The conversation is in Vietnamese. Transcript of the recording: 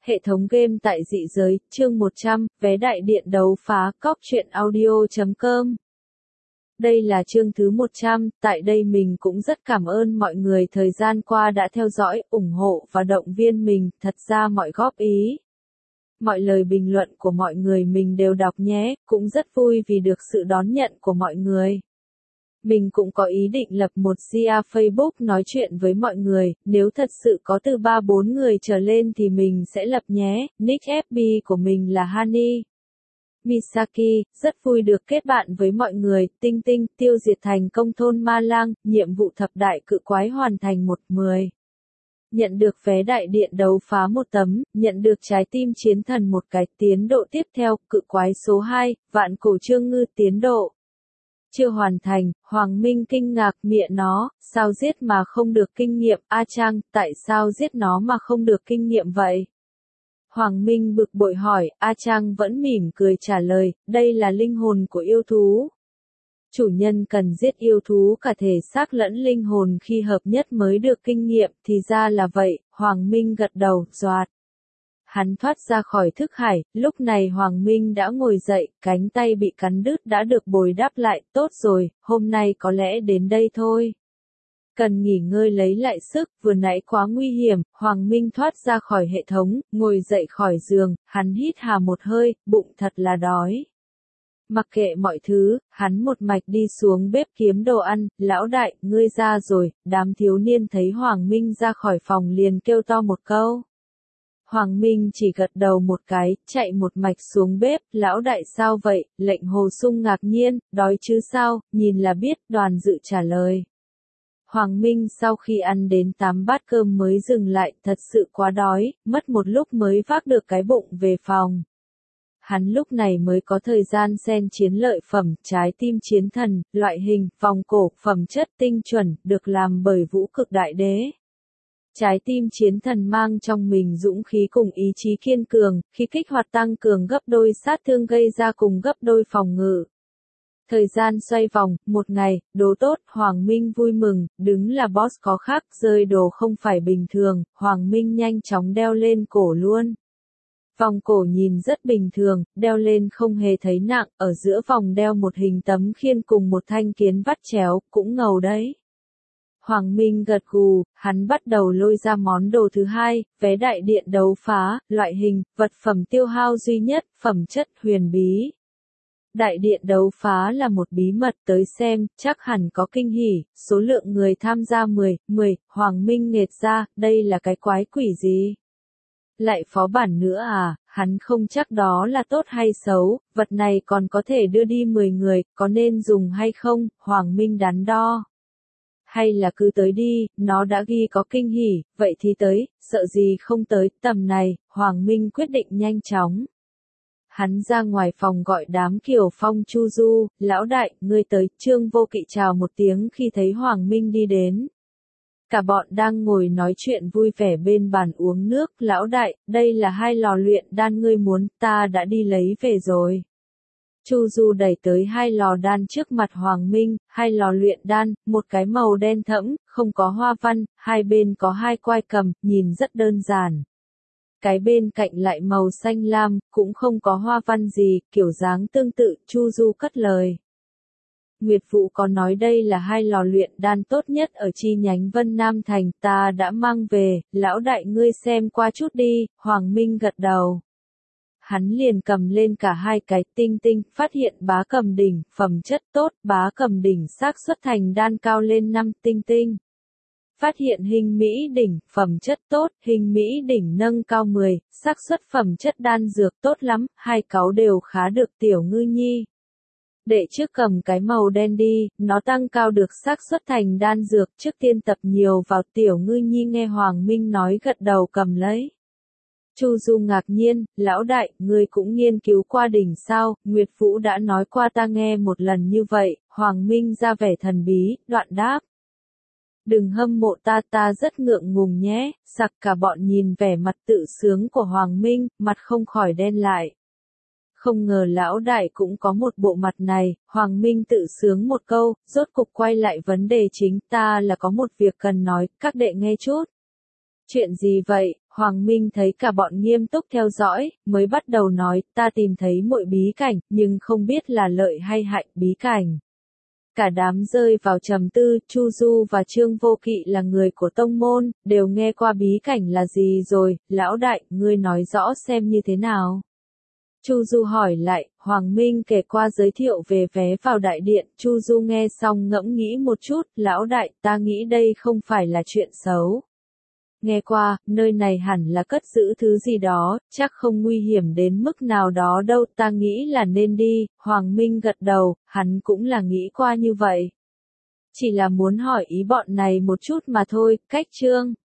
Hệ thống game tại dị giới, chương 100, vé đại điện đấu phá, cóc truyện audio.com. Đây là chương thứ 100, tại đây mình cũng rất cảm ơn mọi người thời gian qua đã theo dõi, ủng hộ và động viên mình, thật ra mọi góp ý. Mọi lời bình luận của mọi người mình đều đọc nhé, cũng rất vui vì được sự đón nhận của mọi người. Mình cũng có ý định lập một gia Facebook nói chuyện với mọi người, nếu thật sự có từ 3-4 người trở lên thì mình sẽ lập nhé, nick FB của mình là Hani Misaki, rất vui được kết bạn với mọi người, tinh tinh, tiêu diệt thành công thôn Ma Lang, nhiệm vụ thập đại cự quái hoàn thành 1/10. Nhận được vé đại điện đấu phá 1 tấm, nhận được trái tim chiến thần 1 cái, tiến độ tiếp theo, cự quái số 2, vạn cổ trương ngư tiến độ. Chưa hoàn thành, Hoàng Minh kinh ngạc, mẹ nó, sao giết mà không được kinh nghiệm, A Trang, tại sao giết nó mà không được kinh nghiệm vậy? Hoàng Minh bực bội hỏi, A Trang vẫn mỉm cười trả lời, đây là linh hồn của yêu thú. Chủ nhân cần giết yêu thú cả thể xác lẫn linh hồn khi hợp nhất mới được kinh nghiệm, thì ra là vậy, Hoàng Minh gật đầu, doạt. Hắn thoát ra khỏi thức hải, lúc này Hoàng Minh đã ngồi dậy, cánh tay bị cắn đứt đã được bồi đắp lại, tốt rồi, hôm nay có lẽ đến đây thôi. Cần nghỉ ngơi lấy lại sức, vừa nãy quá nguy hiểm, Hoàng Minh thoát ra khỏi hệ thống, ngồi dậy khỏi giường, hắn hít hà một hơi, bụng thật là đói. Mặc kệ mọi thứ, hắn một mạch đi xuống bếp kiếm đồ ăn, lão đại, ngươi ra rồi, đám thiếu niên thấy Hoàng Minh ra khỏi phòng liền kêu to một câu. Hoàng Minh chỉ gật đầu một cái, chạy một mạch xuống bếp, lão đại sao vậy, lệnh Hồ Sung ngạc nhiên, đói chứ sao, nhìn là biết, Đoàn Dự trả lời. Hoàng Minh sau khi ăn đến 8 bát cơm mới dừng lại, thật sự quá đói, mất một lúc mới vác được cái bụng về phòng. Hắn lúc này mới có thời gian xen chiến lợi phẩm, trái tim chiến thần, loại hình, vòng cổ, phẩm chất tinh chuẩn, được làm bởi Vũ Cực Đại Đế. Trái tim chiến thần mang trong mình dũng khí cùng ý chí kiên cường, khi kích hoạt tăng cường gấp đôi sát thương gây ra cùng gấp đôi phòng ngự. Thời gian xoay vòng, 1 ngày, đồ tốt, Hoàng Minh vui mừng, đứng là boss có khác, rơi đồ không phải bình thường, Hoàng Minh nhanh chóng đeo lên cổ luôn. Vòng cổ nhìn rất bình thường, đeo lên không hề thấy nặng, ở giữa vòng đeo một hình tấm khiên cùng một thanh kiếm vắt chéo, cũng ngầu đấy. Hoàng Minh gật gù, hắn bắt đầu lôi ra món đồ thứ hai, vé đại điện đấu phá, loại hình, vật phẩm tiêu hao duy nhất, phẩm chất huyền bí. Đại điện đấu phá là một bí mật, tới xem, chắc hẳn có kinh hỉ, số lượng người tham gia 10, Hoàng Minh nghệt ra, đây là cái quái quỷ gì? Lại phó bản nữa à, hắn không chắc đó là tốt hay xấu, vật này còn có thể đưa đi 10 người, có nên dùng hay không, Hoàng Minh đắn đo. Hay là cứ tới đi, nó đã ghi có kinh hỉ, vậy thì tới, sợ gì không tới, tầm này, Hoàng Minh quyết định nhanh chóng. Hắn ra ngoài phòng gọi đám Kiều Phong Chu Du, lão đại, ngươi tới, Trương Vô Kỵ chào một tiếng khi thấy Hoàng Minh đi đến. Cả bọn đang ngồi nói chuyện vui vẻ bên bàn uống nước, lão đại, đây là 2 lò luyện đan ngươi muốn, ta đã đi lấy về rồi. Chu Du đẩy tới 2 lò đan trước mặt Hoàng Minh, 2 lò luyện đan, một cái màu đen thẫm, không có hoa văn, hai bên có 2 quai cầm, nhìn rất đơn giản. Cái bên cạnh lại màu xanh lam, cũng không có hoa văn gì, kiểu dáng tương tự, Chu Du cất lời. Nguyệt Vũ có nói đây là 2 lò luyện đan tốt nhất ở chi nhánh Vân Nam Thành, ta đã mang về, lão đại ngươi xem qua chút đi, Hoàng Minh gật đầu. Hắn liền cầm lên cả 2 cái tinh tinh, phát hiện bá cầm đỉnh, phẩm chất tốt, bá cầm đỉnh xác suất thành đan cao lên 5 tinh tinh. Phát hiện hình Mỹ đỉnh, phẩm chất tốt, hình Mỹ đỉnh nâng cao 10, xác suất phẩm chất đan dược tốt lắm, 2 cáu đều khá được Tiểu Ngư Nhi. Đệ trước cầm cái màu đen đi, nó tăng cao được xác suất thành đan dược, trước tiên tập nhiều vào. Tiểu Ngư Nhi nghe Hoàng Minh nói gật đầu cầm lấy. Chu Du ngạc nhiên, lão đại, ngươi cũng nghiên cứu qua đỉnh sao, Nguyệt Vũ đã nói qua ta nghe một lần như vậy, Hoàng Minh ra vẻ thần bí, đoạn đáp. Đừng hâm mộ ta, ta rất ngượng ngùng nhé, sặc cả bọn nhìn vẻ mặt tự sướng của Hoàng Minh, mặt không khỏi đen lại. Không ngờ lão đại cũng có một bộ mặt này, Hoàng Minh tự sướng một câu, rốt cục quay lại vấn đề chính, ta là có một việc cần nói, các đệ nghe chút. Chuyện gì vậy? Hoàng Minh thấy cả bọn nghiêm túc theo dõi, mới bắt đầu nói, ta tìm thấy muội bí cảnh, nhưng không biết là lợi hay hại bí cảnh. Cả đám rơi vào trầm tư, Chu Du và Trương Vô Kỵ là người của tông môn, đều nghe qua bí cảnh là gì rồi, lão đại, ngươi nói rõ xem như thế nào. Chu Du hỏi lại, Hoàng Minh kể qua giới thiệu về vé vào đại điện, Chu Du nghe xong ngẫm nghĩ một chút, lão đại, ta nghĩ đây không phải là chuyện xấu. Nghe qua, nơi này hẳn là cất giữ thứ gì đó, chắc không nguy hiểm đến mức nào đó đâu, ta nghĩ là nên đi, Hoàng Minh gật đầu, hắn cũng là nghĩ qua như vậy. Chỉ là muốn hỏi ý bọn này một chút mà thôi, cách chương.